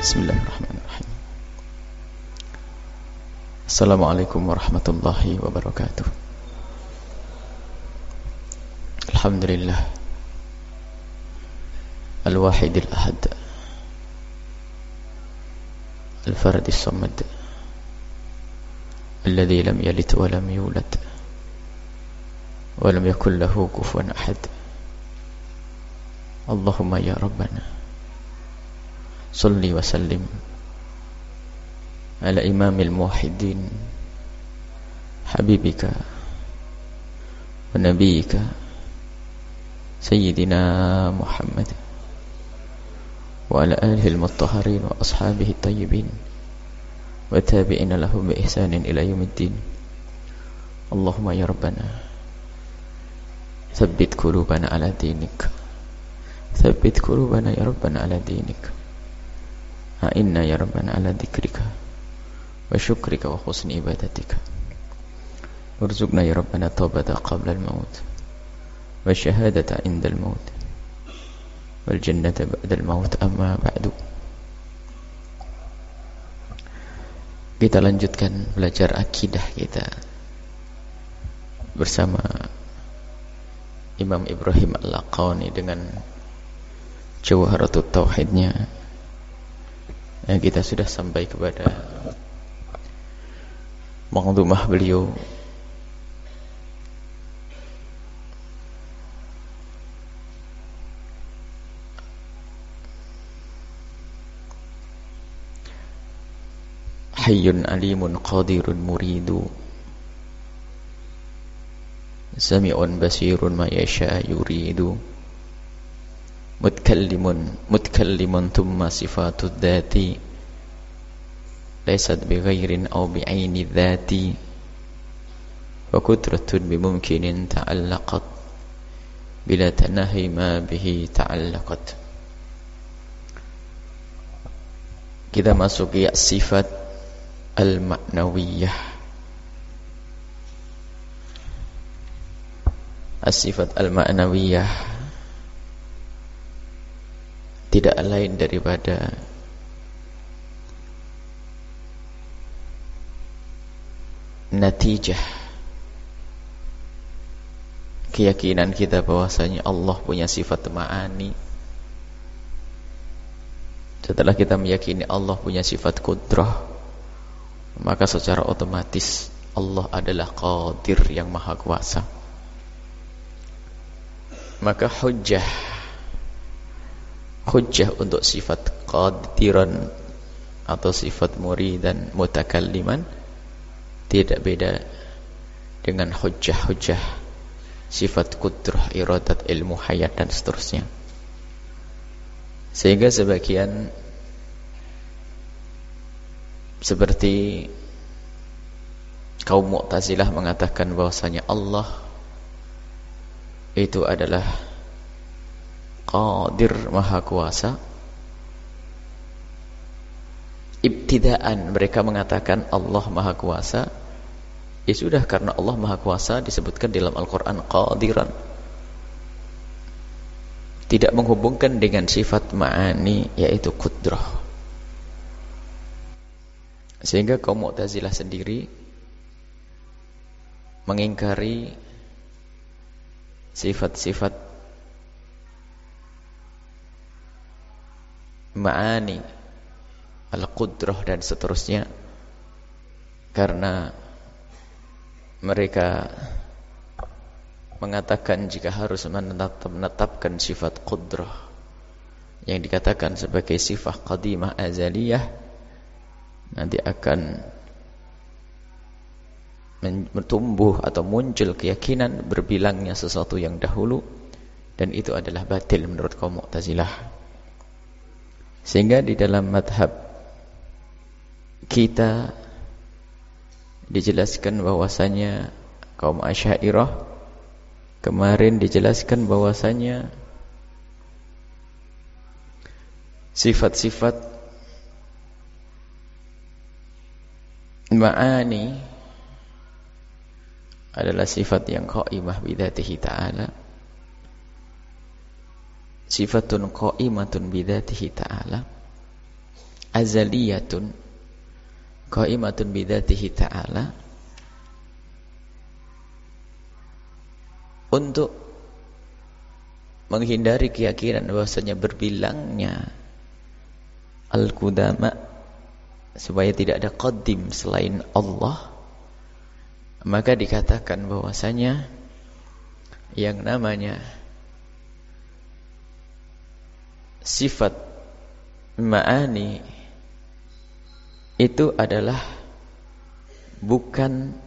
Bismillahirrahmanirrahim. Assalamualaikum warahmatullahi wabarakatuh. Alhamdulillah Al-Wahidil Ahad Al-Faradis Samad Alladhi lam yalid wa lam yulad wa lam yakul lahu kufuwan ahad. Allahumma ya Rabbana salli wa sallim ala imamil muwahhidin habibika wa nabiyika sayyidina Muhammad wa ala alihi al-mutahharin wa ashabihi at-tayyibin wa tabi'ina lahum bi ihsanin ila yaumiddin. Allahumma ya Rabbana thabbit qulubana ala dinik, thabbit qulubana ya Rabbana ala dinik. Inna ya Rabbana ala dzikrika wa syukrika wa husni ibadatika. Warzuqna ya Rabbana taubata qabla al-maut wa syahadata inda al-maut wal jannata ba'da al-maut. Amma ba'du. Kita lanjutkan belajar akidah kita bersama Imam Ibrahim Al-Laqani dengan Jawharatut Tauhidnya. Kita sudah sampai kepada maqdumah beliau Hayyun alimun qadirun muridu sami'un basirun ma yasha yuridu mutkallimun thumma sifatud dhati laysat bighairin aw bi'aini dhati wa qudratun bimumkinin ta'allaqat bila tanahi ma bihi ta'allaqat. Kita masuki sifat al-ma'nawiyah. As-sifat al-ma'nawiyah tidak lain daripada natijah keyakinan kita bahwasanya Allah punya sifat ma'ani. Setelah kita meyakini Allah punya sifat qudrah, maka secara otomatis Allah adalah qadir yang maha kuasa. Maka hujjah untuk sifat qadiran atau sifat muridan mutakalliman tidak beda dengan hujjah sifat qudrah, iradat, ilmu, hayat dan seterusnya. Sehingga sebagian seperti kaum Mu'tazilah mengatakan bahwasanya Allah itu adalah qadir maha kuasa. Ibtidaan mereka mengatakan Allah maha kuasa, ya sudah, karena Allah maha kuasa disebutkan dalam Al-Quran qadiran, tidak menghubungkan dengan sifat ma'ani yaitu qudrah. Sehingga kaum Mu'tazilah sendiri mengingkari sifat-sifat ma'ani, al-qudrah dan seterusnya, karena mereka mengatakan jika harus menetapkan sifat qudrah yang dikatakan sebagai sifat qadimah azaliyah, nanti akan bertumbuh atau muncul keyakinan berbilangnya sesuatu yang dahulu, dan itu adalah batil menurut kaum Mu'tazilah. Sehingga di dalam madhab kita dijelaskan bahwasanya kaum Asy'ariyah kemarin dijelaskan bahwasanya sifat-sifat ma'ani adalah sifat yang qaimah bidzatihi ta'ala, sifatun qaimatun bidzatihi ta'ala, azaliyatun qaimatun bidzatihi ta'ala, untuk menghindari keyakinan bahwasanya berbilangnya al-qudama, supaya tidak ada qadim selain Allah, maka dikatakan bahwasanya yang namanya sifat ma'ani itu adalah bukan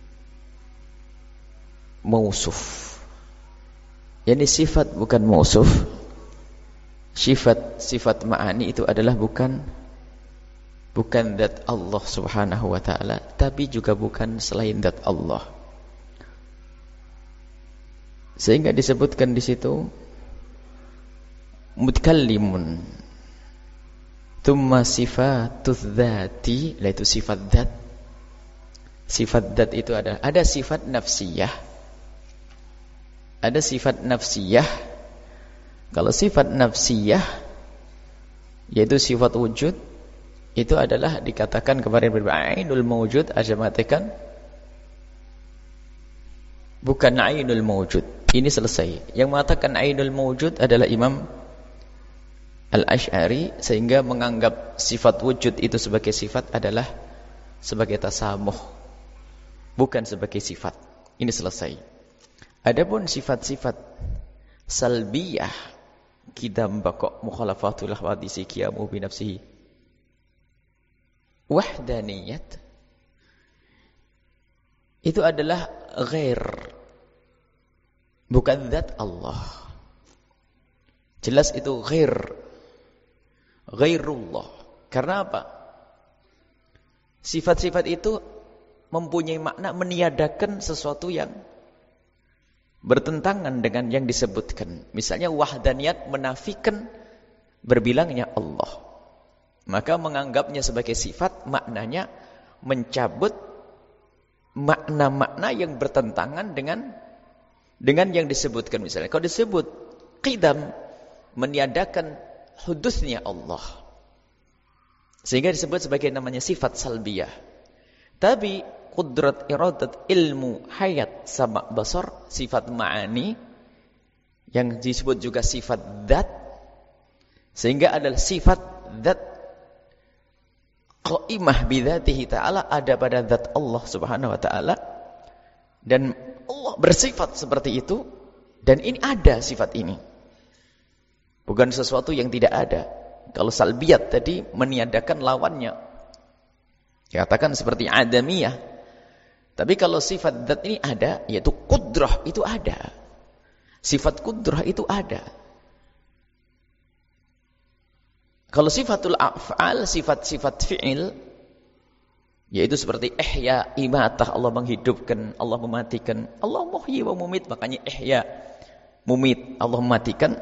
mausuf. Yani sifat bukan mausuf. Sifat ma'ani itu adalah bukan zat Allah Subhanahu wa taala, tapi juga bukan selain zat Allah. Sehingga disebutkan di situ mutakallimun, thumma sifatuz dzati, yaitu sifat zat. Sifat zat itu ada sifat nafsiyah. Ada sifat nafsiyah. Kalau sifat nafsiyah yaitu sifat wujud, itu adalah dikatakan kemarin ainul mawjud, ada mengatakan bukan ainul mawjud. Ini selesai. Yang mengatakan ainul mawjud adalah Imam Al-Asy'ari, sehingga menganggap sifat wujud itu sebagai sifat adalah sebagai tasamuh, bukan sebagai sifat. Ini selesai. Adapun sifat-sifat salbiyah, kidam baqo mukhalafatul hawadisi qiyamu bi nafsihi, wahdaniyat, itu adalah ghair, bukan zat Allah. Jelas itu ghairullah. Karena apa? Sifat-sifat itu mempunyai makna meniadakan sesuatu yang bertentangan dengan yang disebutkan. Misalnya wahdaniyat menafikan berbilangnya Allah, maka menganggapnya sebagai sifat, maknanya mencabut makna-makna yang bertentangan dengan yang disebutkan. Misalnya kalau disebut qidam, meniadakan hudusnya Allah, sehingga disebut sebagai namanya sifat salbiyah. Tapi qudrat, iradat, ilmu, hayat, sama, basar, sifat ma'ani yang disebut juga sifat dzat, sehingga adalah sifat dzat qaimah bidzatihi ta'ala, ada pada zat Allah Subhanahu wa taala, dan Allah bersifat seperti itu, dan ini ada sifat ini, bukan sesuatu yang tidak ada. Kalau salbiyat tadi meniadakan lawannya, dikatakan seperti adamiyah. Tapi kalau sifat dzat ini ada, yaitu qudrah, itu ada. Sifat qudrah itu ada. Kalau sifatul af'al, sifat-sifat fi'il, yaitu seperti ihya, imatah, Allah menghidupkan, Allah mematikan. Allah muhyi wa mumit, makanya ihya, mumit, Allah mematikan.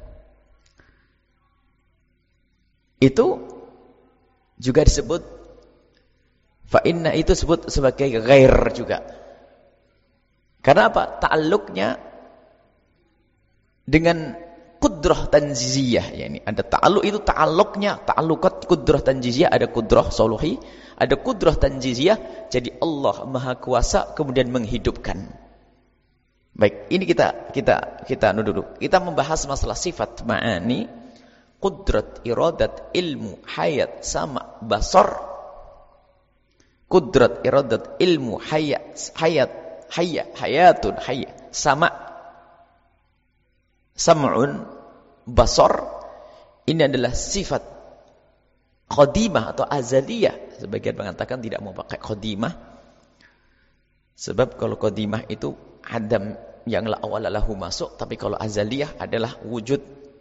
Itu juga disebut fa'inna, itu disebut sebagai ghair juga. Karena apa? Ta'alluqnya dengan kudrah tanziziyah. Yani ada ta'alluq, itu ta'alluqnya, ta'alluqat kudrah tanziziyah, ada kudrah soluhi, ada kudrah tanziziyah. Jadi Allah Maha Kuasa kemudian menghidupkan. Baik, ini kita dulu. Kita membahas masalah sifat ma'ani, qudrat, iradat, ilmu, hayat, sama, basar. Qudrat, iradat, ilmu, hayatun, sama, sam'un, basar. Ini adalah sifat qadimah atau azaliyah. Sebagian mengatakan tidak mau pakai qadimah, sebab kalau qadimah itu adam yang la awala lahu masuk, tapi kalau azaliyah adalah wujud.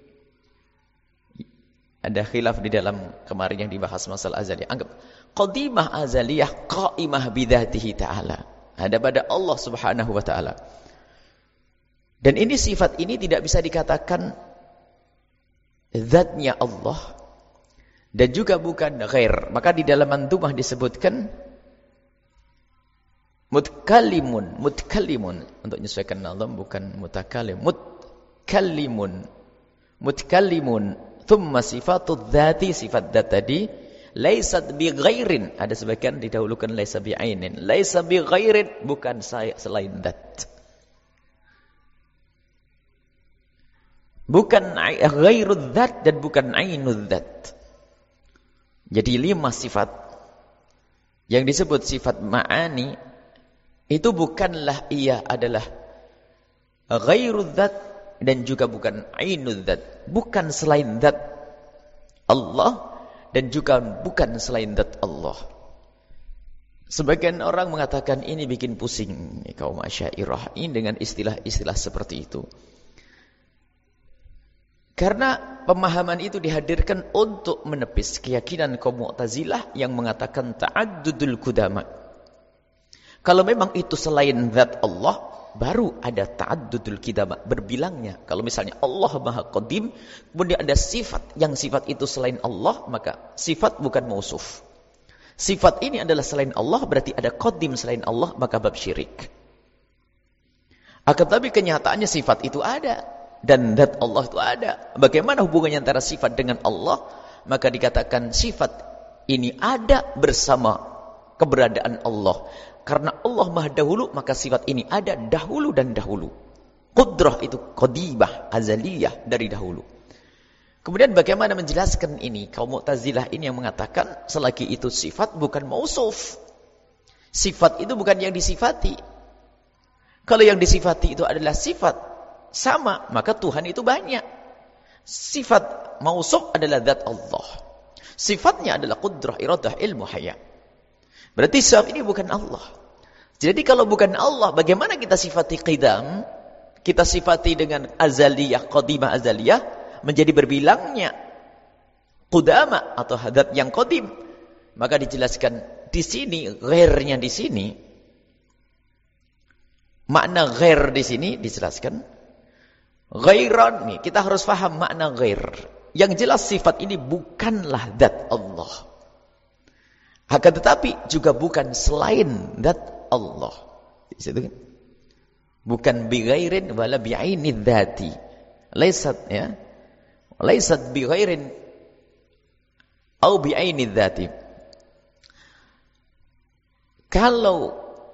Ada khilaf di dalam kemarin yang dibahas masalah azaliyah. Anggap qadimah azaliyah qaimah bidzatihi ta'ala, ada pada Allah Subhanahu wa taala. Dan ini sifat ini tidak bisa dikatakan zatnya Allah, dan juga bukan ghair. Maka di dalam mandumah disebutkan mutkallimun, untuk menyesuaikan nazam, bukan mutakallim, mutkallimun, thumma sifatul dzati, sifat dzat tadi, Laisat bi ghairin, ada sebagian didahulukan laisa bi ainin. Laisa bi ghairin, bukan selain dat. Bukan ghairud dzat dan bukan ainud dzat. Jadi 5 sifat yang disebut sifat ma'ani itu bukanlah ia adalah ghairud dzat dan juga bukan ainud dzat, bukan selain dzat Allah dan juga bukan selain dzat Allah. Sebagian orang mengatakan ini bikin pusing kaum Asy'ariyah ini dengan istilah-istilah seperti itu. Karena pemahaman itu dihadirkan untuk menepis keyakinan kaum Mu'tazilah yang mengatakan ta'addudul qudama. Kalau memang itu selain zat Allah, baru ada ta'addudul qudama, berbilangnya. Kalau misalnya Allah Maha Qadim, kemudian ada sifat yang sifat itu selain Allah, maka sifat bukan mausuf. Sifat ini adalah selain Allah, berarti ada qadim selain Allah, maka bab syirik. Akan tapi kenyataannya sifat itu ada. Dan zat Allah itu ada. Bagaimana hubungannya antara sifat dengan Allah? Maka dikatakan sifat ini ada bersama keberadaan Allah. Karena Allah Maha Dahulu, maka sifat ini ada dahulu dan dahulu. Qudrah itu qadimah, azaliyah, dari dahulu. Kemudian bagaimana menjelaskan ini? Kaum Mu'tazilah ini yang mengatakan selagi itu sifat bukan mausuf. Sifat itu bukan yang disifati. Kalau yang disifati itu adalah sifat sama, maka Tuhan itu banyak. Sifat mausuf adalah zat Allah. Sifatnya adalah qudrah, iradah, ilmu, haya. Berarti sifat ini bukan Allah. Jadi kalau bukan Allah, bagaimana kita sifati qidam? Kita sifati dengan azaliyah, qadimah azaliyah, menjadi berbilangnya qudama atau zat yang qadim. Maka dijelaskan di sini, ghairnya di sini. Makna ghair di sini dijelaskan. Ghairan, nih, kita harus paham makna ghair. Yang jelas sifat ini bukanlah zat Allah. Akan tetapi juga bukan selain zat Allah. Di situ kan? Bukan bi ghairin wala bi ainid dzati. Laisat ya. Laisat bi ghairin au bi ainid dzati. Kalau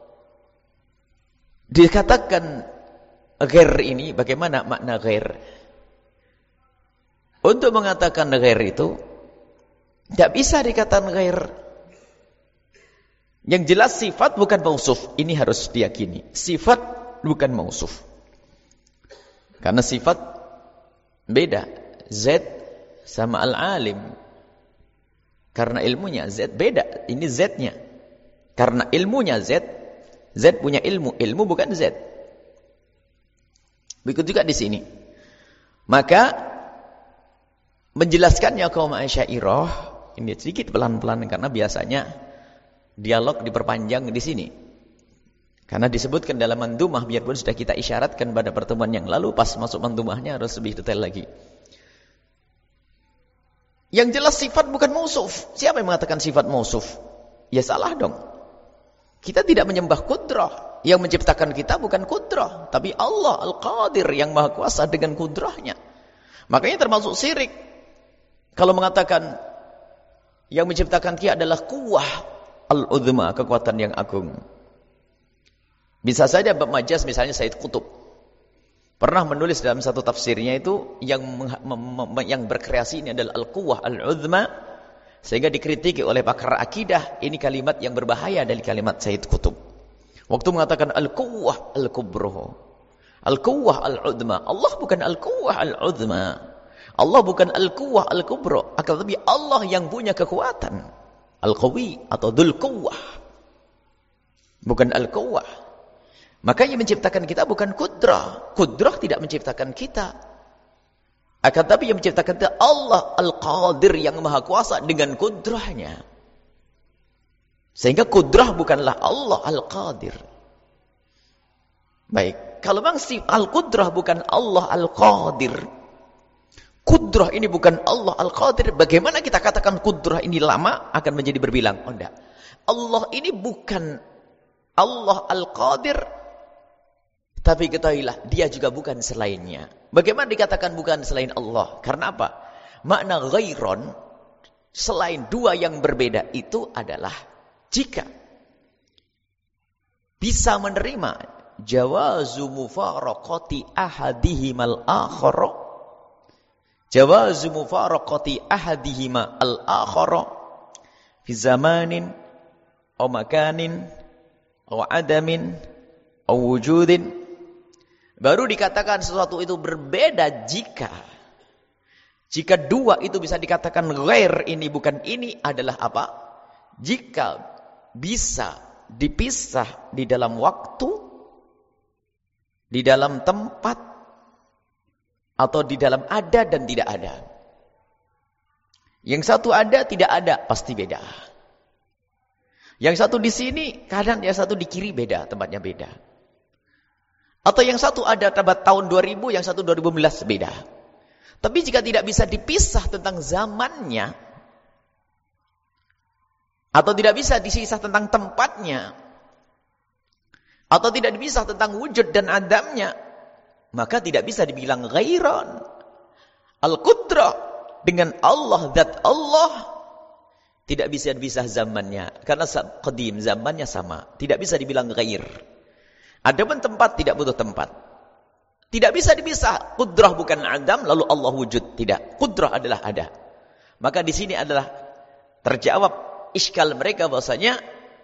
dikatakan ghair ini, bagaimana makna ghair? Untuk mengatakan ghair itu tidak bisa dikatakan ghair. Yang jelas sifat bukan mausuf. Ini harus diyakini. Sifat bukan mausuf. Karena sifat beda. Z sama al-alim. Karena ilmunya Z beda. Ini Z-nya. Karena ilmunya Z. Z punya ilmu. Ilmu bukan Z. Begitu juga di sini. Maka menjelaskannya kaum Asy'ariyah ini sedikit pelan-pelan karena biasanya dialog diperpanjang di sini. Karena disebutkan dalam mandumah, biarpun sudah kita isyaratkan pada pertemuan yang lalu, pas masuk mandumahnya harus lebih detail lagi. Yang jelas sifat bukan mausuf. Siapa yang mengatakan sifat mausuf? Ya salah dong. Kita tidak menyembah qudrah. Yang menciptakan kita bukan qudrah, tapi Allah Al-Qadir yang Maha Kuasa dengan qudrahnya. Makanya termasuk syirik. Kalau mengatakan yang menciptakan kita adalah quwwah al-uzma, kekuatan yang agung. Bisa saja bab majaz, misalnya Said Qutb pernah menulis dalam satu tafsirnya itu yang berkreasi ini adalah al-quwwah al-uzma, sehingga dikritiki oleh pakar akidah. Ini kalimat yang berbahaya dari kalimat Said Qutb. Waktu mengatakan al-quwwah al-kubra, al-quwwah al-uzma. Allah bukan al-quwwah al-uzma. Allah bukan al-quwwah al-kubra. Akan tetapi Allah yang punya kekuatan. Al-qawi atau dzul quwwah. Bukan al-quwwah. Makanya menciptakan kita bukan qudrah. Qudrah tidak menciptakan kita. Akan tetapi yang menciptakan kita Allah Al-Qadir yang Maha Kuasa dengan qudrahnya. Sehingga kudrah bukanlah Allah Al-Qadir. Baik, kalau memang si Al-Qudrah bukan Allah Al-Qadir, kudrah ini bukan Allah Al-Qadir, bagaimana kita katakan kudrah ini lama akan menjadi berbilang? Oh enggak. Allah ini bukan Allah Al-Qadir, tapi ketahuilah dia juga bukan selainnya. Bagaimana dikatakan bukan selain Allah? Karena apa? Makna ghairon selain dua yang berbeda itu adalah jika bisa menerima jawazu mufaraqati ahadihimal akhara, jawazu mufaraqati ahadihima al-akhara fi zamanin aw makanin aw adamin aw wujudin, baru dikatakan sesuatu itu berbeda jika dua itu bisa dikatakan ghair, ini bukan ini, adalah apa? Jika bisa dipisah di dalam waktu, di dalam tempat, atau di dalam ada dan tidak ada. Yang satu ada, tidak ada, pasti beda. Yang satu di sini, kadang yang satu di kiri beda, tempatnya beda. Atau yang satu ada tahun 2000, yang satu 2011 beda. Tapi jika tidak bisa dipisah tentang zamannya, atau tidak bisa dipisah tentang tempatnya, atau tidak dipisah tentang wujud dan adamnya, maka tidak bisa dibilang ghairan. Al-Qudrah dengan Allah, zat Allah, tidak bisa dipisah zamannya. Karena qadim, zamannya sama. Tidak bisa dibilang ghair. Adapun tempat, tidak butuh tempat. Tidak bisa dipisah. Qudrah bukan adam, lalu Allah wujud. Tidak. Qudrah adalah ada. Maka di sini adalah terjawab iskal mereka bahwasanya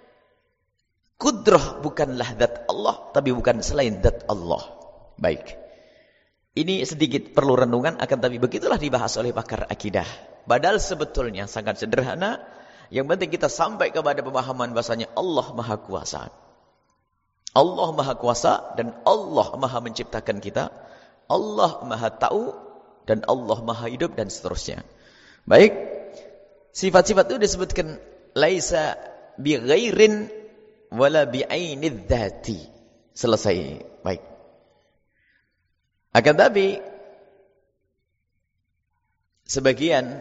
qudrah bukanlah zat Allah, tapi bukan selain zat Allah. Baik. Ini sedikit perlu renungan, akan tapi begitulah dibahas oleh pakar akidah. Padahal sebetulnya sangat sederhana. Yang penting kita sampai kepada pemahaman bahwasanya Allah Maha Kuasa. Allah Maha Kuasa dan Allah Maha menciptakan kita. Allah Maha tahu dan Allah Maha hidup dan seterusnya. Baik. Sifat-sifat itu disebutkan laisa bi ghairin wala bi ainidz dzati. Selesai. Baik. Akan tapi sebagian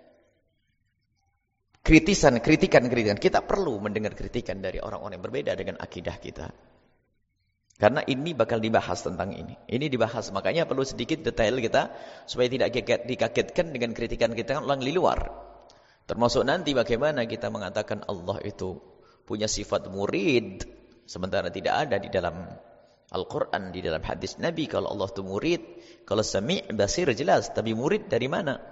kritikan kita perlu mendengar kritikan dari orang-orang yang berbeda dengan akidah kita. Karena ini bakal dibahas tentang ini. Ini dibahas, makanya perlu sedikit detail kita supaya tidak dikagetkan dengan kritikan kita orang di luar. Termasuk nanti bagaimana kita mengatakan Allah itu punya sifat murid, sementara tidak ada di dalam Al-Quran, di dalam hadis Nabi. Kalau Allah itu murid, kalau sami' basir jelas, tapi murid dari mana?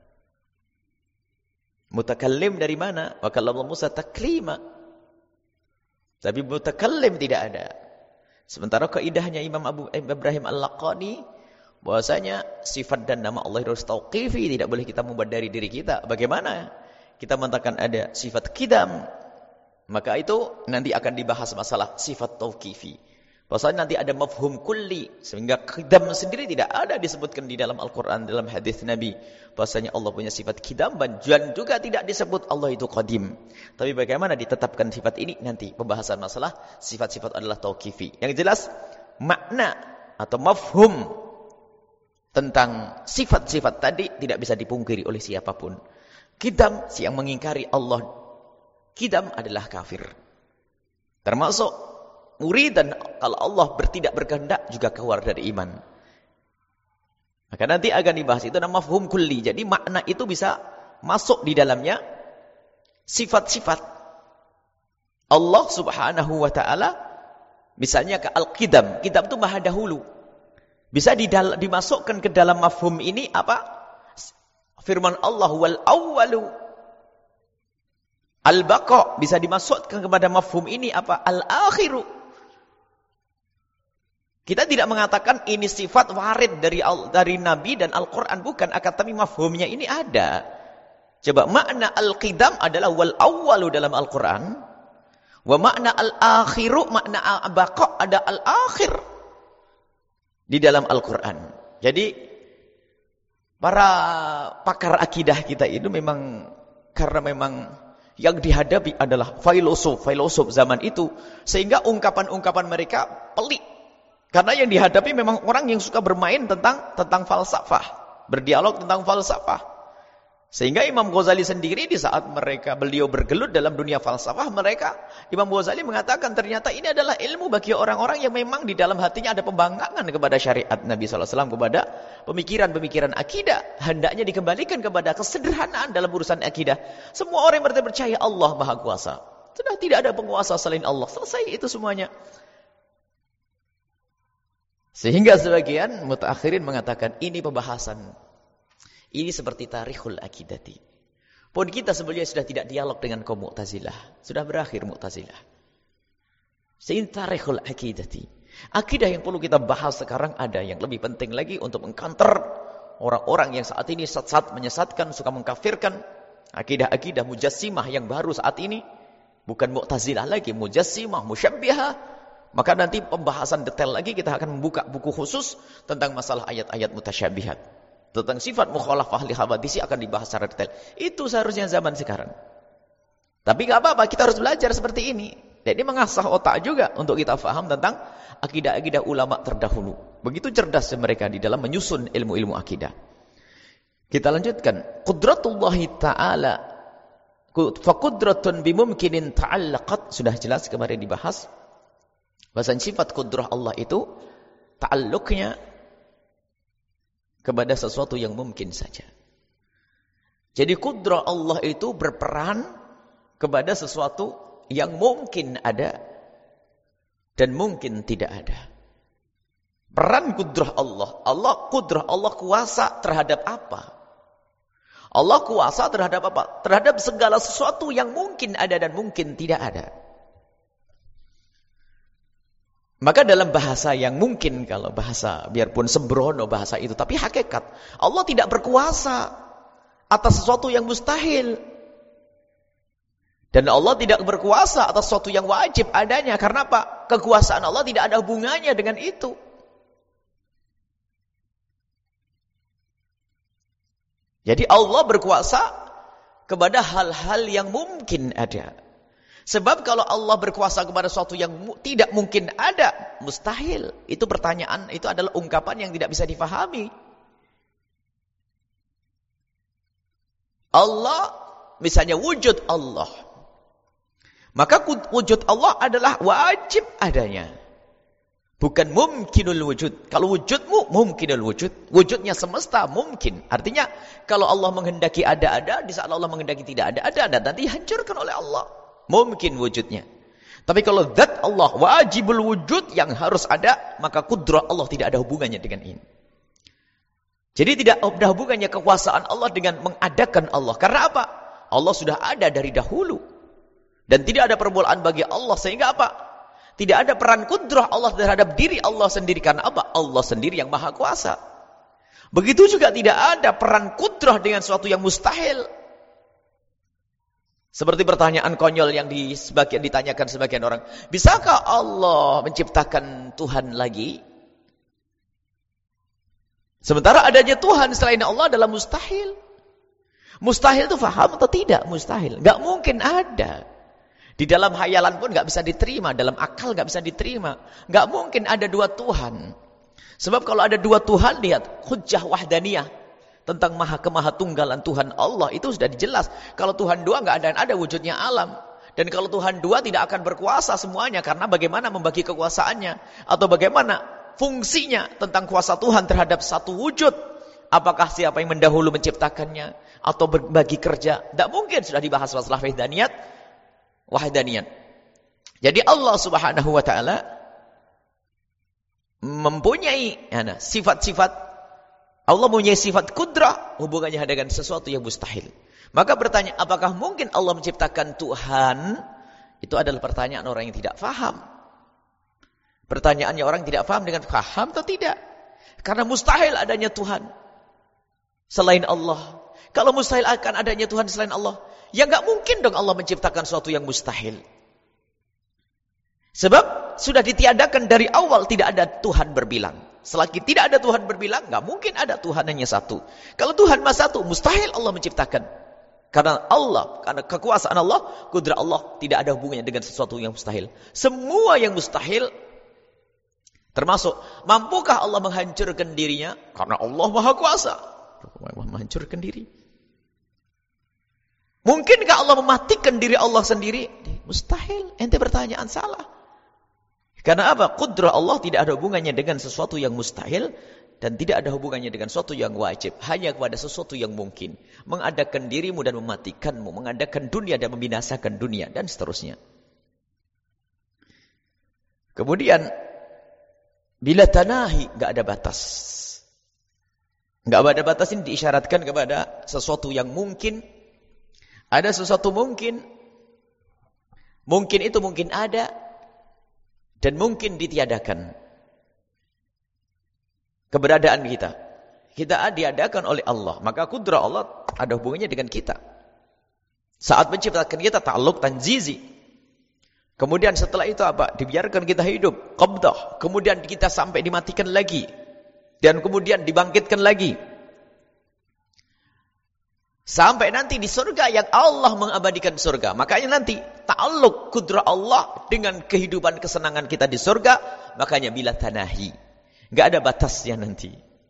Mutakallim dari mana? Wa kallama Musa taklima. Tapi mutakallim tidak ada. Sementara kaidahnya Imam Abu Ibrahim Al-Laqani bahwasanya sifat dan nama Allah harus tauqifi, tidak boleh kita membuat dari diri kita. Bagaimana kita mengatakan ada sifat qidam? Maka itu nanti akan dibahas masalah sifat tauqifi. Bahwasanya nanti ada mafhum kulli, sehingga qidam sendiri tidak ada disebutkan di dalam Al-Qur'an, dalam hadis Nabi. Bahwasanya Allah punya sifat qidam dan juga tidak disebut Allah itu qadim. Tapi bagaimana ditetapkan sifat ini nanti pembahasan masalah sifat-sifat adalah tauqifi. Yang jelas makna atau mafhum tentang sifat-sifat tadi tidak bisa dipungkiri oleh siapapun. Qidam, yang mengingkari Allah qidam adalah kafir. Termasuk murid, dan kalau Allah tidak berkehendak juga keluar dari iman. Maka nanti akan dibahas itu nama mafhum kulli. Jadi makna itu bisa masuk di dalamnya sifat-sifat Allah Subhanahu wa taala. Misalnya ke al-qidam. Qidam itu maha dahulu. Bisa dimasukkan ke dalam mafhum ini apa? Firman Allah wal awwalu. Al-baqa bisa dimasukkan kepada mafhum ini apa? Al-akhiru. Kita tidak mengatakan ini sifat warid dari Nabi dan Al-Quran, bukan. Akan tapi mafhumnya ini ada. Coba makna al-qidam adalah wal awwalu dalam Al-Quran. Wa makna al-akhiru, makna al-baqa ada al-akhir di dalam Al-Quran. Jadi para pakar akidah kita itu memang karena memang yang dihadapi adalah filosof zaman itu, sehingga ungkapan-ungkapan mereka pelik. Karena yang dihadapi memang orang yang suka bermain tentang falsafah, berdialog tentang falsafah. Sehingga Imam Ghazali sendiri di saat beliau bergelut dalam dunia falsafah, Imam Ghazali mengatakan ternyata ini adalah ilmu bagi orang-orang yang memang di dalam hatinya ada pembangkangan kepada syariat Nabi SAW, kepada pemikiran-pemikiran akidah. Hendaknya dikembalikan kepada kesederhanaan dalam urusan akidah. Semua orang yang percaya Allah Maha Kuasa. Sudah tidak ada penguasa selain Allah. Selesai itu semuanya. Sehingga sebagian mutaakhirin mengatakan ini pembahasan. Ini seperti tarikhul akidati. Pun kita sebelumnya sudah tidak dialog dengan kaum Mu'tazilah. Sudah berakhir Mu'tazilah. Ini tarikhul akidati. Akidah yang perlu kita bahas sekarang ada yang lebih penting lagi untuk mengcounter orang-orang yang saat ini menyesatkan, suka mengkafirkan. Akidah-akidah mujassimah yang baru saat ini. Bukan Mu'tazilah lagi, mujassimah, musyabbihah. Maka nanti pembahasan detail lagi kita akan membuka buku khusus tentang masalah ayat-ayat mutasyabihat. Tentang sifat mukhalafah li hawadisi akan dibahas secara detail. Itu seharusnya zaman sekarang. Tapi gak apa-apa, kita harus belajar seperti ini. Jadi mengasah otak juga untuk kita faham tentang akidah-akidah ulama terdahulu. Begitu cerdas mereka di dalam menyusun ilmu-ilmu akidah. Kita lanjutkan. Qudratullahi ta'ala. Faqudratun bimumkinin ta'allaqat. Sudah jelas kemarin dibahas. Bahasa sifat kudrah Allah itu ta'alluqnya kepada sesuatu yang mungkin saja. Jadi kudrah Allah itu berperan kepada sesuatu yang mungkin ada dan mungkin tidak ada. Peran kudrah Allah. Kudrah Allah kuasa terhadap apa? Allah kuasa terhadap apa? Terhadap segala sesuatu yang mungkin ada dan mungkin tidak ada. Maka dalam bahasa yang mungkin, kalau bahasa biarpun sembrono bahasa itu, tapi hakikat Allah tidak berkuasa atas sesuatu yang mustahil. Dan Allah tidak berkuasa atas sesuatu yang wajib adanya. Karena apa? Kekuasaan Allah tidak ada hubungannya dengan itu. Jadi Allah berkuasa kepada hal-hal yang mungkin ada. Sebab kalau Allah berkuasa kepada sesuatu yang tidak mungkin ada, mustahil. Itu pertanyaan, itu adalah ungkapan yang tidak bisa difahami. Allah, misalnya wujud Allah. Maka wujud Allah adalah wajib adanya. Bukan mumkinul wujud. Kalau wujudmu, mumkinul wujud. Wujudnya semesta, mungkin. Artinya, kalau Allah menghendaki ada-ada, di saat Allah menghendaki tidak ada-ada, nanti dihancurkan oleh Allah. Mungkin wujudnya. Tapi kalau zat Allah wajibul wujud yang harus ada, maka kudrah Allah tidak ada hubungannya dengan ini. Jadi tidak ada hubungannya kekuasaan Allah dengan mengadakan Allah. Karena apa? Allah sudah ada dari dahulu. Dan tidak ada permulaan bagi Allah. Sehingga apa? Tidak ada peran kudrah Allah terhadap diri Allah sendiri. Karena apa? Allah sendiri yang maha kuasa. Begitu juga tidak ada peran kudrah dengan sesuatu yang mustahil. Seperti pertanyaan konyol yang ditanyakan sebagian orang. Bisakah Allah menciptakan Tuhan lagi? Sementara adanya Tuhan selain Allah adalah mustahil. Mustahil itu faham atau tidak? Mustahil. Gak mungkin ada. Di dalam hayalan pun gak bisa diterima. Dalam akal gak bisa diterima. Gak mungkin ada dua Tuhan. Sebab kalau ada dua Tuhan, lihat. Hujjah wahdaniyah. Tentang kemahatunggalan Tuhan Allah itu sudah dijelas. Kalau Tuhan dua nggak ada wujudnya alam. Dan kalau Tuhan dua tidak akan berkuasa semuanya. Karena bagaimana membagi kekuasaannya. Atau bagaimana fungsinya tentang kuasa Tuhan terhadap satu wujud. Apakah siapa yang mendahulu menciptakannya. Atau berbagi kerja. Tidak mungkin sudah dibahas masalah wahdaniyat. Jadi Allah subhanahu wa ta'ala mempunyai sifat-sifat. Allah mempunyai sifat kudrah, hubungannya dengan sesuatu yang mustahil. Maka bertanya, apakah mungkin Allah menciptakan Tuhan? Itu adalah pertanyaan orang yang tidak faham. Pertanyaannya orang tidak faham dengan faham atau tidak. Karena mustahil adanya Tuhan selain Allah. Kalau mustahil akan adanya Tuhan selain Allah, ya nggak mungkin dong Allah menciptakan sesuatu yang mustahil. Sebab sudah ditiadakan dari awal tidak ada Tuhan berbilang. Selagi tidak ada Tuhan berbilang, nggak mungkin ada Tuhan hanya satu. Kalau Tuhan mah satu, mustahil Allah menciptakan. Karena kekuasaan Allah, kudrah Allah tidak ada hubungannya dengan sesuatu yang mustahil. Semua yang mustahil, termasuk mampukah Allah menghancurkan dirinya? Karena Allah maha kuasa. Menghancurkan diri. Mungkinkah Allah mematikan diri Allah sendiri? Mustahil. Ente pertanyaan salah. Karena apa? Qudrah Allah tidak ada hubungannya dengan sesuatu yang mustahil dan tidak ada hubungannya dengan sesuatu yang wajib. Hanya kepada sesuatu yang mungkin. Mengadakan dirimu dan mematikanmu. Mengadakan dunia dan membinasakan dunia. Dan seterusnya. Kemudian, bila tanahi, nggak ada batas. Nggak ada batas ini diisyaratkan kepada sesuatu yang mungkin. Ada sesuatu mungkin. Mungkin itu mungkin ada. Dan mungkin ditiadakan. Keberadaan kita. Kita diadakan oleh Allah. Maka kudrah Allah ada hubungannya dengan kita. Saat menciptakan kita, ta'alluq tanzizi. Kemudian setelah itu apa? Dibiarkan kita hidup. Qabdah. Kemudian kita sampai dimatikan lagi. Dan kemudian dibangkitkan lagi. Sampai nanti di surga yang Allah mengabadikan surga. Makanya nanti ta'alluq kudrah Allah dengan kehidupan kesenangan kita di surga. Makanya bila tanahi. Nggak ada batasnya nanti.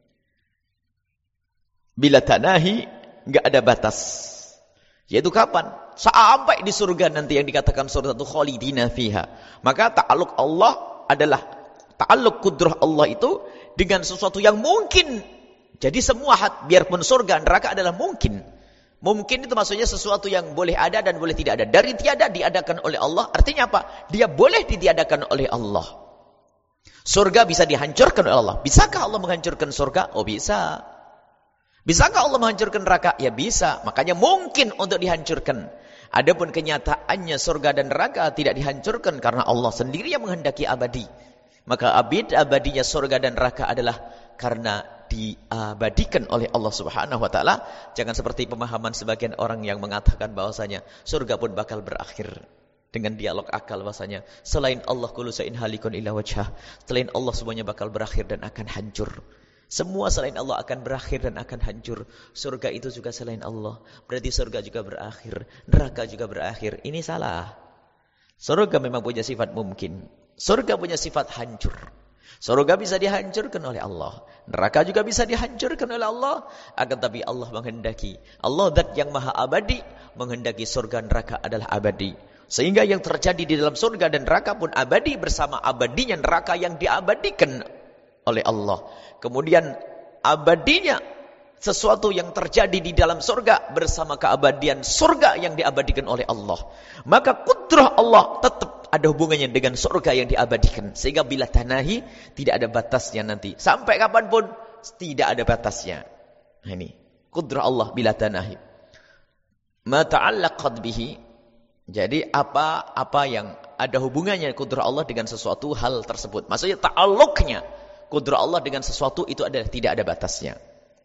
Bila tanahi, nggak ada batas. Yaitu kapan? Sampai di surga nanti yang dikatakan surga itu khalidina fiha. Maka ta'alluq Allah adalah ta'alluq kudrah Allah itu dengan sesuatu yang mungkin. Jadi semua biarpun surga neraka adalah mungkin. Mungkin itu maksudnya sesuatu yang boleh ada dan boleh tidak ada. Dari tiada diadakan oleh Allah. Artinya apa? Dia boleh ditiadakan oleh Allah. Surga bisa dihancurkan oleh Allah. Bisakah Allah menghancurkan surga? Oh bisa. Bisakah Allah menghancurkan neraka? Ya bisa. Makanya mungkin untuk dihancurkan. Adapun kenyataannya surga dan neraka tidak dihancurkan karena Allah sendiri yang menghendaki abadi. Maka abadinya surga dan neraka adalah karena diabadikan oleh Allah Subhanahu wa taala. Jangan seperti pemahaman sebagian orang yang mengatakan bahwasanya surga pun bakal berakhir dengan dialog akal bahwasanya selain Allah kullu shay'in halikun illa wajhah. Selain Allah semuanya bakal berakhir dan akan hancur. Semua selain Allah akan berakhir dan akan hancur. Surga itu juga selain Allah. Berarti surga juga berakhir, neraka juga berakhir. Ini salah. Surga memang punya sifat mungkin. Surga punya sifat hancur. Surga bisa dihancurkan oleh Allah. Neraka juga bisa dihancurkan oleh Allah. Akan tapi Allah menghendaki. Allah zat yang maha abadi. Menghendaki surga neraka adalah abadi. Sehingga yang terjadi di dalam surga dan neraka pun abadi. Bersama abadinya neraka yang diabadikan oleh Allah. Kemudian abadinya sesuatu yang terjadi di dalam surga. Bersama keabadian surga yang diabadikan oleh Allah. Maka kudrah Allah tetap ada hubungannya dengan surga yang diabadikan. Sehingga bila tanahi, tidak ada batasnya nanti. Sampai kapanpun, tidak ada batasnya. Nah ini, kudrah Allah bila tanahi. Ma ta'allaqat bihi. Jadi apa yang ada hubungannya kudrah Allah dengan sesuatu hal tersebut. Maksudnya ta'alluqnya kudrah Allah dengan sesuatu itu adalah tidak ada batasnya.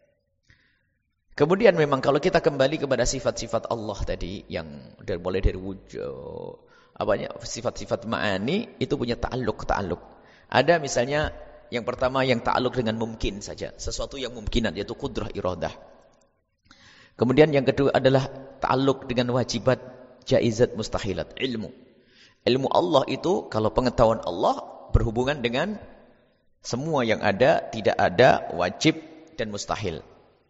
Kemudian memang kalau kita kembali kepada sifat-sifat Allah tadi, yang mulai dari wujud, sifat-sifat ma'ani itu punya ta'alluq. Ada misalnya yang pertama yang ta'alluq dengan mungkin saja, sesuatu yang mungkinan yaitu kudrah iradah. Kemudian yang kedua adalah ta'alluq dengan wajibat, jaizat, mustahilat, ilmu. Ilmu Allah itu kalau pengetahuan Allah berhubungan dengan semua yang ada, tidak ada, wajib dan mustahil.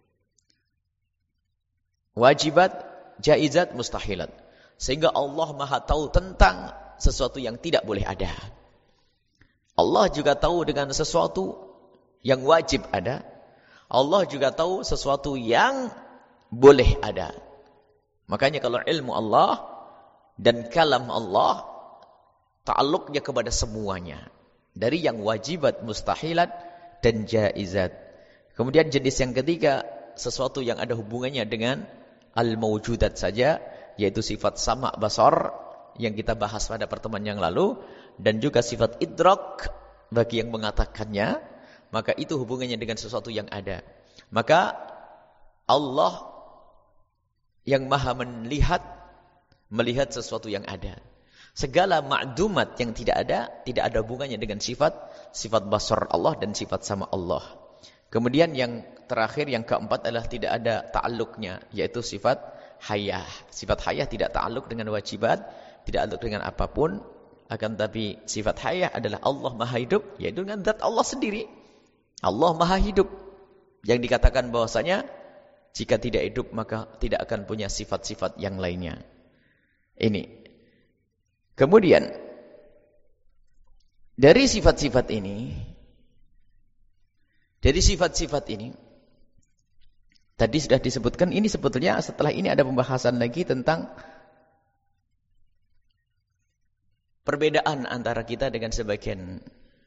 Wajibat, jaizat, mustahilat. Sehingga Allah maha tahu tentang sesuatu yang tidak boleh ada. Allah juga tahu dengan sesuatu yang wajib ada. Allah juga tahu sesuatu yang boleh ada. Makanya kalau ilmu Allah dan kalam Allah, ta'alluqnya kepada semuanya. Dari yang wajibat, mustahilat, dan jaizat. Kemudian jenis yang ketiga, sesuatu yang ada hubungannya dengan al-mawjudat saja, yaitu sifat sama' basar yang kita bahas pada pertemuan yang lalu, dan juga sifat idrak bagi yang mengatakannya, maka itu hubungannya dengan sesuatu yang ada. Maka Allah yang maha melihat sesuatu yang ada. Segala ma'dumat yang tidak ada hubungannya dengan sifat basar Allah dan sifat sama Allah. Kemudian yang terakhir, yang keempat adalah tidak ada ta'alluqnya, yaitu sifat hayah. Sifat hayah tidak ta'alluq dengan wajibat, tidak ta'alluq dengan apapun. Akan tapi sifat hayah adalah Allah maha hidup, yaitu dengan zat Allah sendiri. Allah maha hidup. Yang dikatakan bahwasanya Jika tidak hidup maka tidak akan punya sifat-sifat yang lainnya. Ini. Kemudian dari sifat-sifat ini, tadi sudah disebutkan, ini sebetulnya setelah ini ada pembahasan lagi tentang perbedaan antara kita dengan sebagian.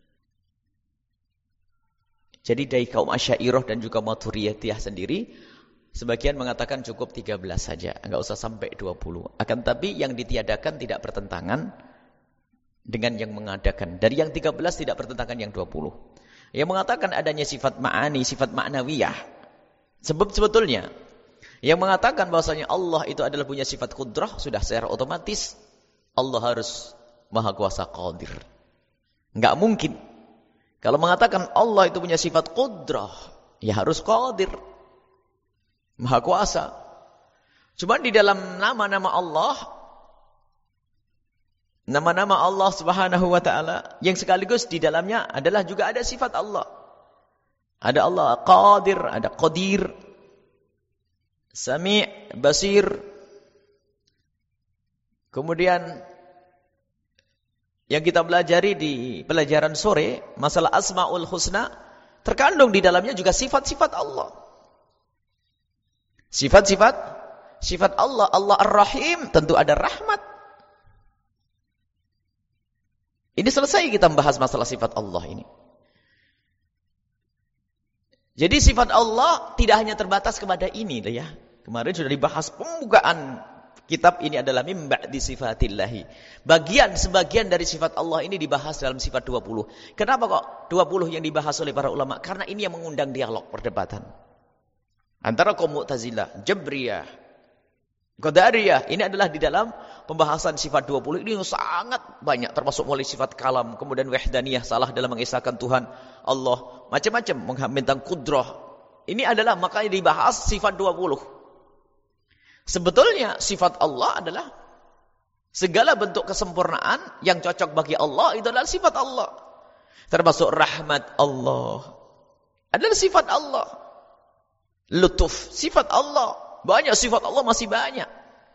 Jadi dari kaum Asy'ariyah dan juga Maturidiyah sendiri, sebagian mengatakan cukup 13 saja, enggak usah sampai 20. Akan tapi yang ditiadakan tidak bertentangan dengan yang mengadakan. Dari yang 13 tidak bertentangan yang 20. Yang mengatakan adanya sifat ma'ani, sifat ma'nawiyah. Sebab sebetulnya yang mengatakan bahwasanya Allah itu adalah punya sifat qudrah, sudah secara otomatis Allah harus Maha Kuasa Qadir. Enggak mungkin. Kalau mengatakan Allah itu punya sifat qudrah, ya harus Qadir. Maha Kuasa. Cuma di dalam nama-nama Allah Subhanahu wa taala yang sekaligus di dalamnya adalah juga ada sifat Allah. Ada Allah Qadir, ada Qadir, Sami', Basir. Kemudian yang kita pelajari di pelajaran sore, masalah Asmaul Husna, terkandung di dalamnya juga sifat-sifat Allah. Sifat Allah, Allah Ar-Rahim, tentu ada rahmat. Ini selesai kita membahas masalah sifat Allah ini. Jadi sifat Allah tidak hanya terbatas kepada ini ya. Kemarin sudah dibahas pembukaan kitab ini adalah min ba'di sifatillahi. Sebagian dari sifat Allah ini dibahas dalam sifat 20. Kenapa kok 20 yang dibahas oleh para ulama? Karena ini yang mengundang dialog perdebatan. Antara kaum Mu'tazilah, Jabriyah, Qadariyah, ini adalah di dalam pembahasan sifat 20 ini sangat banyak, termasuk mulai sifat kalam, kemudian wahdaniyah, salah dalam mengisahkan Tuhan Allah, macam-macam tentang kudrah. Ini adalah makanya dibahas sifat 20. Sebetulnya sifat Allah adalah segala bentuk kesempurnaan yang cocok bagi Allah, itu adalah sifat Allah. Termasuk rahmat Allah adalah sifat Allah. Lutuf, sifat Allah. Banyak sifat Allah, masih banyak.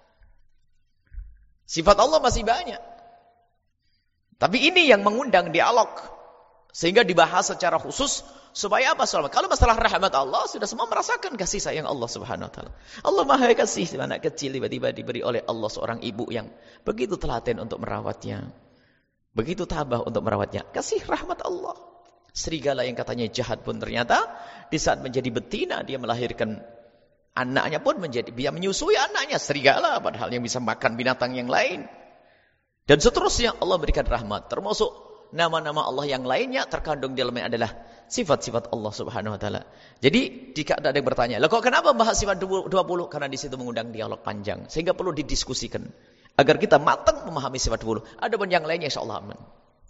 Sifat Allah masih banyak. Tapi ini yang mengundang dialog. Sehingga dibahas secara khusus. Supaya apa? Kalau masalah rahmat Allah, sudah semua merasakan kasih sayang Allah Subhanahu wa ta'ala. Allah Maha Kasih. Anak kecil tiba-tiba diberi oleh Allah seorang ibu yang begitu telaten untuk merawatnya. Begitu tabah untuk merawatnya. Kasih rahmat Allah. Serigala yang katanya jahat pun ternyata di saat menjadi betina dia melahirkan anaknya pun dia menyusui anaknya. Serigala padahal yang bisa makan binatang yang lain. Dan seterusnya Allah berikan rahmat. Termasuk nama-nama Allah yang lainnya terkandung di dalamnya adalah sifat-sifat Allah Subhanahu wa taala. Jadi jika ada yang bertanya, "Lah kok kenapa bahas sifat 20?" Karena di situ mengundang dialog panjang sehingga perlu didiskusikan agar kita matang memahami sifat 20. Ada pun yang lainnya insyaallah aman.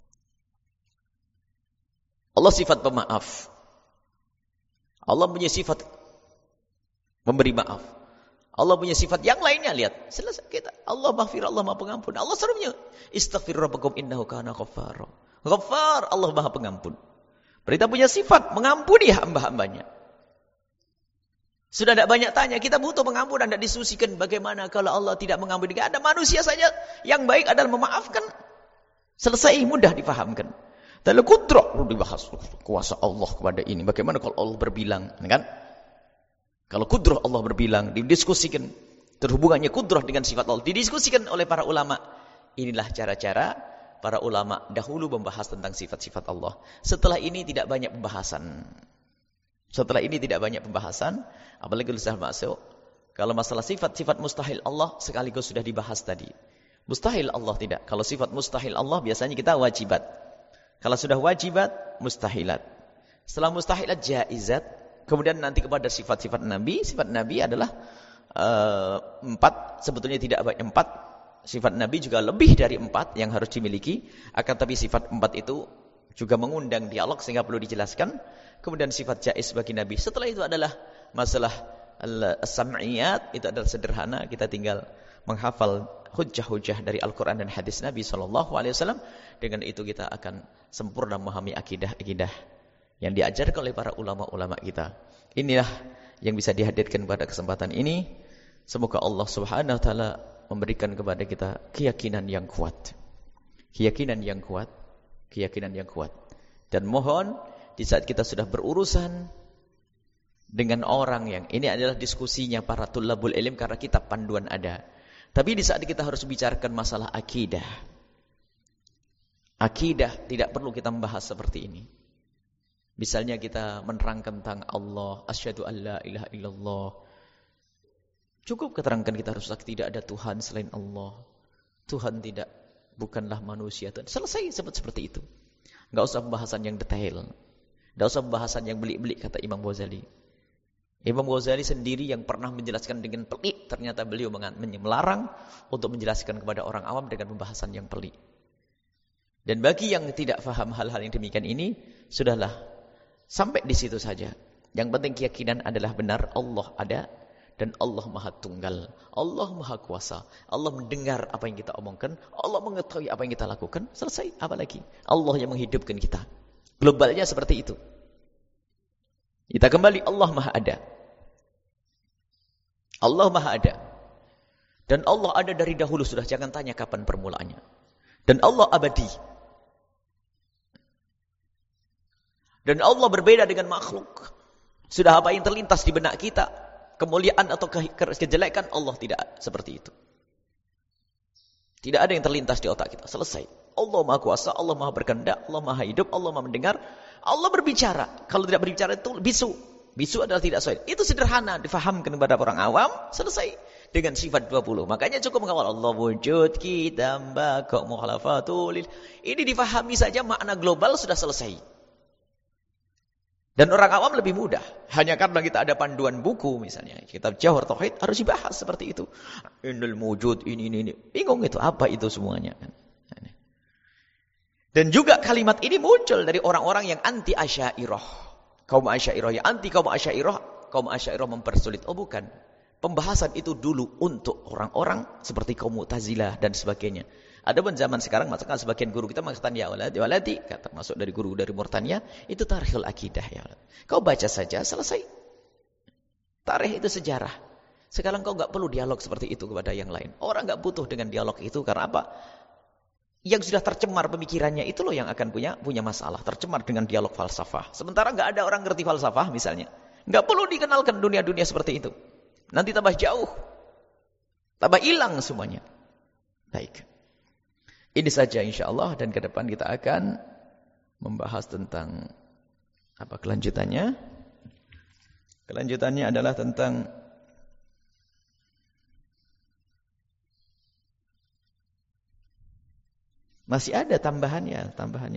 Allah sifat pemaaf. Allah punya sifat memberi maaf. Allah punya sifat yang lainnya, lihat. Selesai kita. Allah maghfir, Allah Maha Pengampun. Allah serunya, "Istaghfir rabbakum innahu kana ghaffara." Ghaffar, Allah Maha Pengampun. Berita punya sifat mengampuni hamba-hambanya. Sudah tidak banyak tanya, kita butuh pengampunan, tidak diskusikan bagaimana kalau Allah tidak mengampuni. Ada manusia saja yang baik adalah memaafkan. Selesai, mudah difahamkan. Dalam kudrah dibahas kuasa Allah kepada ini. Bagaimana kalau Allah berbilang, kan? Kalau kudrah Allah berbilang, didiskusikan terhubungannya kudrah dengan sifat Allah, didiskusikan oleh para ulama. Inilah cara-cara para ulama dahulu membahas tentang sifat-sifat Allah. Setelah ini tidak banyak pembahasan. Apalagi sudah masuk. Kalau masalah sifat-sifat mustahil Allah sekaligus sudah dibahas tadi. Mustahil Allah tidak. Kalau sifat mustahil Allah biasanya kita wajibat. Kalau sudah wajibat, mustahilat. Setelah mustahilat, jaizat. Kemudian nanti kepada sifat-sifat Nabi. Sifat Nabi adalah 4. Sebetulnya tidak banyak 4. Sifat Nabi juga lebih dari 4 yang harus dimiliki. Akan tapi sifat 4 itu juga mengundang dialog sehingga perlu dijelaskan. Kemudian sifat jaiz bagi Nabi. Setelah itu adalah masalah as-sam'iyat. Itu adalah sederhana. Kita tinggal menghafal hujjah-hujjah dari Al-Quran dan hadis Nabi SAW. Dengan itu kita akan sempurna memahami akidah-akidah yang diajarkan oleh para ulama-ulama kita. Inilah yang bisa dihadirkan pada kesempatan ini. Semoga Allah Subhanahu wa taala memberikan kepada kita keyakinan yang kuat. Keyakinan yang kuat, keyakinan yang kuat. Dan mohon di saat kita sudah berurusan dengan orang yang ini adalah diskusinya para tulabul ilm karena kitab panduan ada. Tapi di saat kita harus bicarakan masalah akidah. Akidah tidak perlu kita membahas seperti ini. Misalnya kita menerangkan tentang Allah, asyhadu alla ilaha illallah. Cukup keterangkan kita harus tidak ada Tuhan selain Allah. Tuhan bukanlah manusia. Selesai seperti itu. Enggak usah pembahasan yang detail. Enggak usah pembahasan yang belik-belik kata Imam Ghazali. Imam Ghazali sendiri yang pernah menjelaskan dengan pelik, ternyata beliau melarang untuk menjelaskan kepada orang awam dengan pembahasan yang pelik. Dan bagi yang tidak faham hal-hal yang demikian ini, sudahlah, sampai di situ saja. Yang penting keyakinan adalah benar, Allah ada, dan Allah Maha Tunggal. Allah Maha Kuasa. Allah mendengar apa yang kita omongkan, Allah mengetahui apa yang kita lakukan, selesai, apa lagi? Allah yang menghidupkan kita. Globalnya seperti itu. Kita kembali, Allah Maha Ada. Allah Maha Ada. Dan Allah ada dari dahulu sudah, jangan tanya kapan permulaannya. Dan Allah abadi. Dan Allah berbeda dengan makhluk. Sudah apa yang terlintas di benak kita, kemuliaan atau kejelekan, Allah tidak seperti itu. Tidak ada yang terlintas di otak kita, selesai. Allah Maha Kuasa, Allah Maha Berkehendak, Allah Maha Hidup, Allah Maha Mendengar, Allah berbicara. Kalau tidak berbicara itu bisu. Bisu adalah tidak sesuai. Itu sederhana, difahamkan kepada orang awam, selesai. Dengan sifat 20. Makanya cukup mengawal Allah wujud, kita, kok mukhalafatul. Ini difahami saja makna global sudah selesai. Dan orang awam lebih mudah. Hanya karena kita ada panduan buku misalnya. Kitab Jawhar Tauhid harus dibahas seperti itu. Innal wujud, ini. Bingung itu, apa itu semuanya. Dan juga kalimat ini muncul dari orang-orang yang anti Asy'ariyah. Kaum Asy'ariyah yang anti kaum Asy'ariyah mempersulit. Oh bukan. Pembahasan itu dulu untuk orang-orang seperti kaum Mu'tazilah dan sebagainya. Adapun zaman sekarang, maksudnya sebagian guru kita mengatakan ya waladi, kata masuk dari guru dari Mauritania, itu tarikhul akidah ya. Kau baca saja, selesai. Tarikh itu sejarah. Sekarang kau enggak perlu dialog seperti itu kepada yang lain. Orang enggak butuh dengan dialog itu karena apa? Yang sudah tercemar pemikirannya itu loh yang akan punya masalah, tercemar dengan dialog falsafah. Sementara enggak ada orang ngerti falsafah misalnya. Enggak perlu dikenalkan dunia-dunia seperti itu. Nanti tambah jauh. Tambah hilang semuanya. Baik. Ini saja insyaAllah, dan ke depan kita akan membahas tentang apa kelanjutannya. Kelanjutannya adalah tentang masih ada tambahannya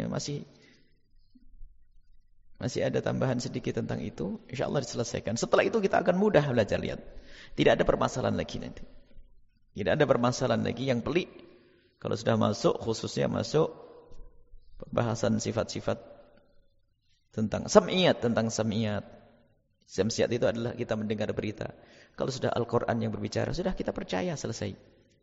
masih ada tambahan sedikit tentang itu. InsyaAllah diselesaikan. Setelah itu kita akan mudah belajar, lihat. Tidak ada permasalahan lagi nanti. Tidak ada permasalahan lagi yang pelik. Kalau sudah masuk, khususnya masuk pembahasan sifat-sifat tentang sam'iyat. Sam'iyat itu adalah kita mendengar berita. Kalau sudah Al-Quran yang berbicara, sudah kita percaya, selesai.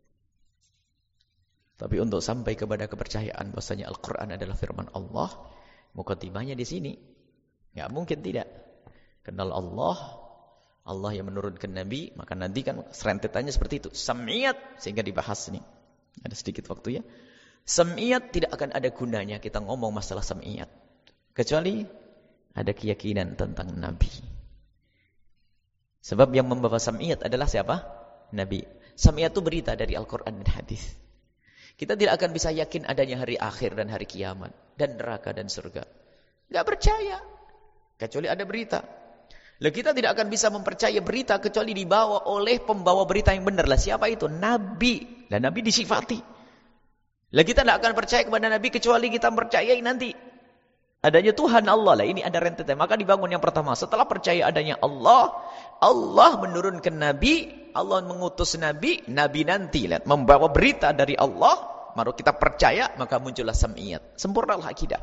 Tapi untuk sampai kepada kepercayaan bahwasanya Al-Quran adalah firman Allah, mukaddimahnya di sini. Enggak mungkin tidak. Kenal Allah yang menurunkan Nabi, maka nanti kan serentetannya seperti itu. Sam'iyat, sehingga dibahas ini. Ada sedikit waktu ya. Sam'iyat tidak akan ada gunanya kita ngomong masalah sam'iyat. Kecuali ada keyakinan tentang Nabi. Sebab yang membawa sam'iyat adalah siapa? Nabi. Sam'iyat itu berita dari Al-Quran dan hadis. Kita tidak akan bisa yakin adanya hari akhir dan hari kiamat. Dan neraka dan surga. Tidak percaya. Kecuali ada berita. Lalu kita tidak akan bisa mempercayai berita kecuali dibawa oleh pembawa berita yang benar. Lah siapa itu? Nabi. Dan Nabi disifati. Lalu kita tidak akan percaya kepada Nabi kecuali kita percayai nanti adanya Tuhan Allah. Lah ini ada rentetan. Maka dibangun yang pertama. Setelah percaya adanya Allah, Allah menurunkan Nabi, Allah mengutus Nabi, Nabi nanti lihat membawa berita dari Allah, baru kita percaya, maka muncullah sam'iyat. Sempurnalah akidah.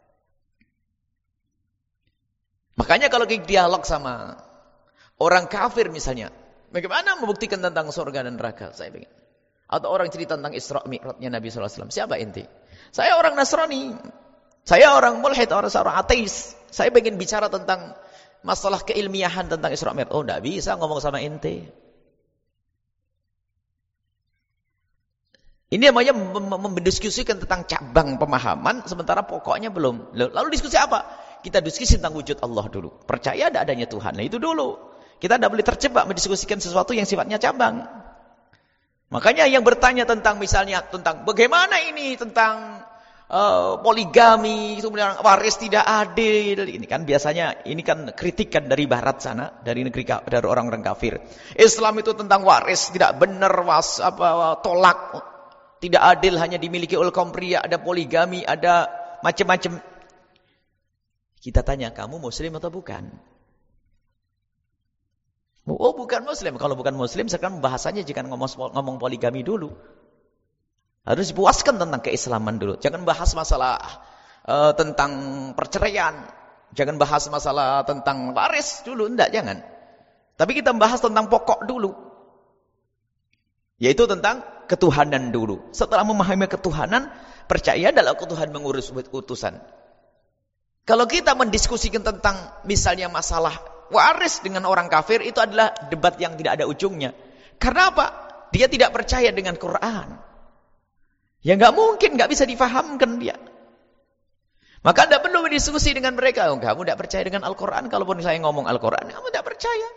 Makanya kalau kita dialog sama orang kafir misalnya, bagaimana membuktikan tentang surga dan neraka? Saya ingin. Atau orang cerita tentang Isra Mi'rajnya Nabi SAW. Siapa inti? Saya orang Nasrani. Saya orang mulhid, seorang ateis. Saya ingin bicara tentang masalah keilmiahan tentang Isra Mi'raj. Oh, enggak bisa ngomong sama ente. Ini namanya mendiskusikan tentang cabang pemahaman, sementara pokoknya belum. Lalu diskusi apa? Kita diskusi tentang wujud Allah dulu. Percaya ada adanya Tuhan. Nah itu dulu. Kita tidak boleh terjebak mendiskusikan sesuatu yang sifatnya cabang. Makanya yang bertanya tentang misalnya tentang bagaimana ini tentang poligami, kemudian waris tidak adil. Ini kan biasanya ini kan kritikan dari barat sana, dari negeri dari orang-orang kafir. Islam itu tentang waris tidak benar, tolak. Tidak adil, hanya dimiliki oleh kaum pria, ada poligami, ada macam-macam. Kita tanya, kamu muslim atau bukan? Oh, bukan muslim. Kalau bukan muslim, sekarang bahasanya jangan ngomong poligami dulu. Harus dipuaskan tentang keislaman dulu. Jangan bahas masalah tentang perceraian. Jangan bahas masalah tentang waris dulu, enggak, jangan. Tapi kita bahas tentang pokok dulu. Yaitu tentang ketuhanan dulu. Setelah memahami ketuhanan, percaya adalah Tuhan mengurus utusan. Kalau kita mendiskusikan tentang misalnya masalah waris dengan orang kafir, itu adalah debat yang tidak ada ujungnya. Karena apa? Dia tidak percaya dengan Quran. Ya nggak mungkin, nggak bisa difahamkan dia. Maka Anda perlu berdiskusi dengan mereka. Oh, kamu tidak percaya dengan Al-Quran. Kalaupun saya ngomong Al-Quran, kamu tidak percaya.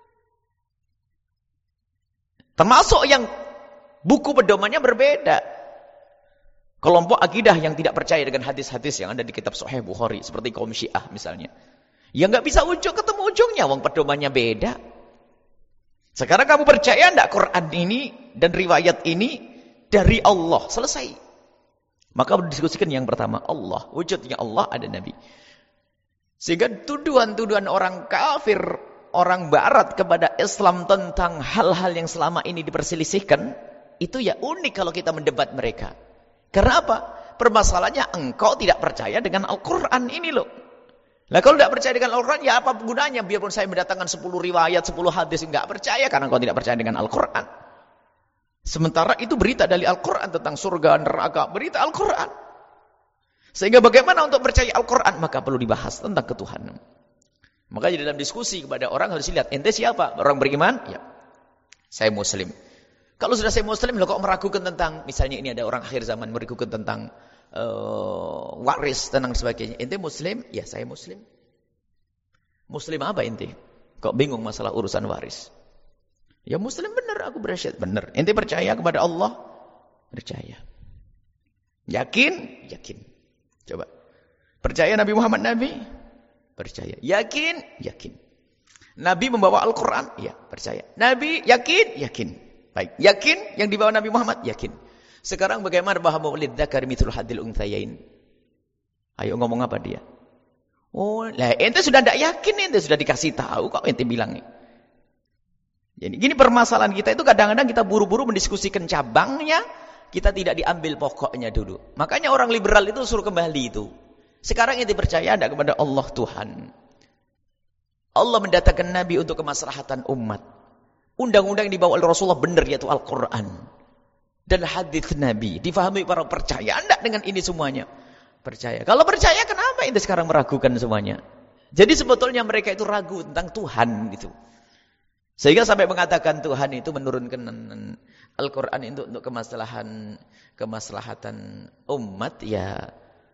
Termasuk yang buku pedomannya berbeda. Kelompok akidah yang tidak percaya dengan hadis-hadis yang ada di kitab Sahih Bukhari, seperti kaum Syiah misalnya. Ya nggak bisa ketemu ujungnya, wong pedomannya beda. Sekarang kamu percaya enggak Quran ini dan riwayat ini dari Allah? Selesai. Maka berdiskusikan yang pertama, Allah. Wujudnya Allah, ada Nabi. Sehingga tuduhan-tuduhan orang kafir, orang barat kepada Islam tentang hal-hal yang selama ini diperselisihkan, itu ya unik kalau kita mendebat mereka. Karena apa? Permasalahannya engkau tidak percaya dengan Al-Quran ini loh. Nah kalau tidak percaya dengan Al-Quran, ya apa gunanya? Biarpun saya mendatangkan 10 riwayat, 10 hadis, enggak percaya karena engkau tidak percaya dengan Al-Quran. Sementara itu berita dari Al-Quran tentang surga, neraka, berita Al-Quran. Sehingga bagaimana untuk percaya Al-Quran? Maka perlu dibahas tentang ketuhanan. Makanya dalam diskusi kepada orang harus dilihat, ente siapa? Orang beriman? Ya, saya Muslim. Kalau sudah saya Muslim, kok meragukan tentang, misalnya ini ada orang akhir zaman meragukan tentang waris, tentang sebagainya. Ente Muslim? Ya, saya Muslim. Muslim apa ente? Kok bingung masalah urusan waris? Ya Muslim benar, aku bersyahadat benar. Ente percaya kepada Allah? Percaya. Yakin? Yakin. Coba. Percaya Nabi Muhammad Nabi? Percaya. Yakin? Yakin. Nabi membawa Al-Quran? Ya, percaya. Nabi yakin? Yakin. Baik. Yakin yang dibawa Nabi Muhammad? Yakin. Sekarang bagaimana bahwa lidzakari mithlul hadzil unthayain? Ayo ngomong apa dia? Oh, lah ente sudah tidak yakin, ente sudah dikasih tahu kok ente bilang nih. Jadi gini permasalahan kita itu kadang-kadang kita buru-buru mendiskusikan cabangnya, kita tidak diambil pokoknya dulu. Makanya orang liberal itu suruh kembali itu. Sekarang ente percaya ada kepada Allah Tuhan. Allah mendatangkan Nabi untuk kemaslahatan umat. Undang-undang yang dibawa oleh Rasulullah benar, yaitu Al-Quran. Dan hadis Nabi. Difahami para percaya enggak dengan ini semuanya? Percaya. Kalau percaya, kenapa ente sekarang meragukan semuanya? Jadi sebetulnya mereka itu ragu tentang Tuhan gitu. Sehingga sampai mengatakan Tuhan itu menurunkan Al-Quran itu untuk kemaslahatan umat, ya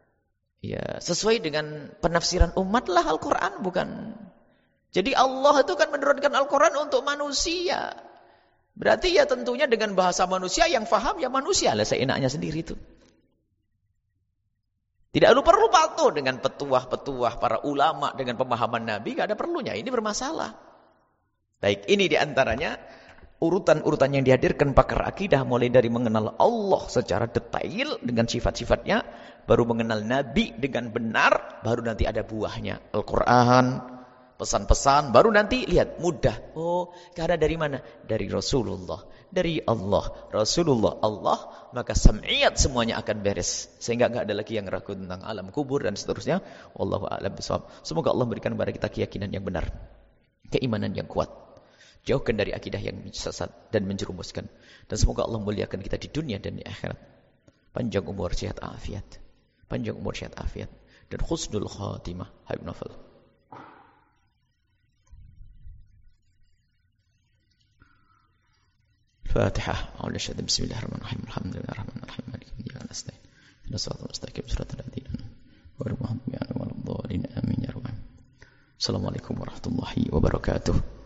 sesuai dengan penafsiran umat lah Al-Quran, bukan. Jadi Allah itu kan menurunkan Al-Quran untuk manusia. Berarti ya tentunya dengan bahasa manusia yang faham ya manusia lah seenaknya sendiri itu. Tidak perlu patuh dengan petuah-petuah para ulama dengan pemahaman Nabi, gak ada perlunya. Ini bermasalah. Baik, ini diantaranya urutan-urutan yang dihadirkan pakar akidah, mulai dari mengenal Allah secara detail dengan sifat-sifatnya, baru mengenal Nabi dengan benar, baru nanti ada buahnya Al-Quran, pesan-pesan, baru nanti lihat mudah. Oh, karena dari mana? Dari Rasulullah, dari Allah, Rasulullah, Allah, maka sam'iyat semuanya akan beres, sehingga enggak ada lagi yang ragu tentang alam kubur dan seterusnya. Wallahu a'lam bishawab. Semoga Allah berikan kepada kita keyakinan yang benar, keimanan yang kuat, jauhkan dari akidah yang sesat dan menjerumuskan, dan semoga Allah muliakan kita di dunia dan di akhirat. Panjang umur, sehat afiat, panjang umur, sehat afiat, dan husnul khatimah. Habib Nafal. Al-Fatihah. Bismillahirrahmanirrahim. Alhamdulillahirrahmanirrahim. Maliki yaumiddin. Nasta'in. Ihdinas siratal mustaqim. Shiratal ladzina an'amta 'alaihim ghairil maghdubi 'alaihim waladdallin. Amin ya rabbal alamin. Assalamualaikum warahmatullahi wabarakatuh.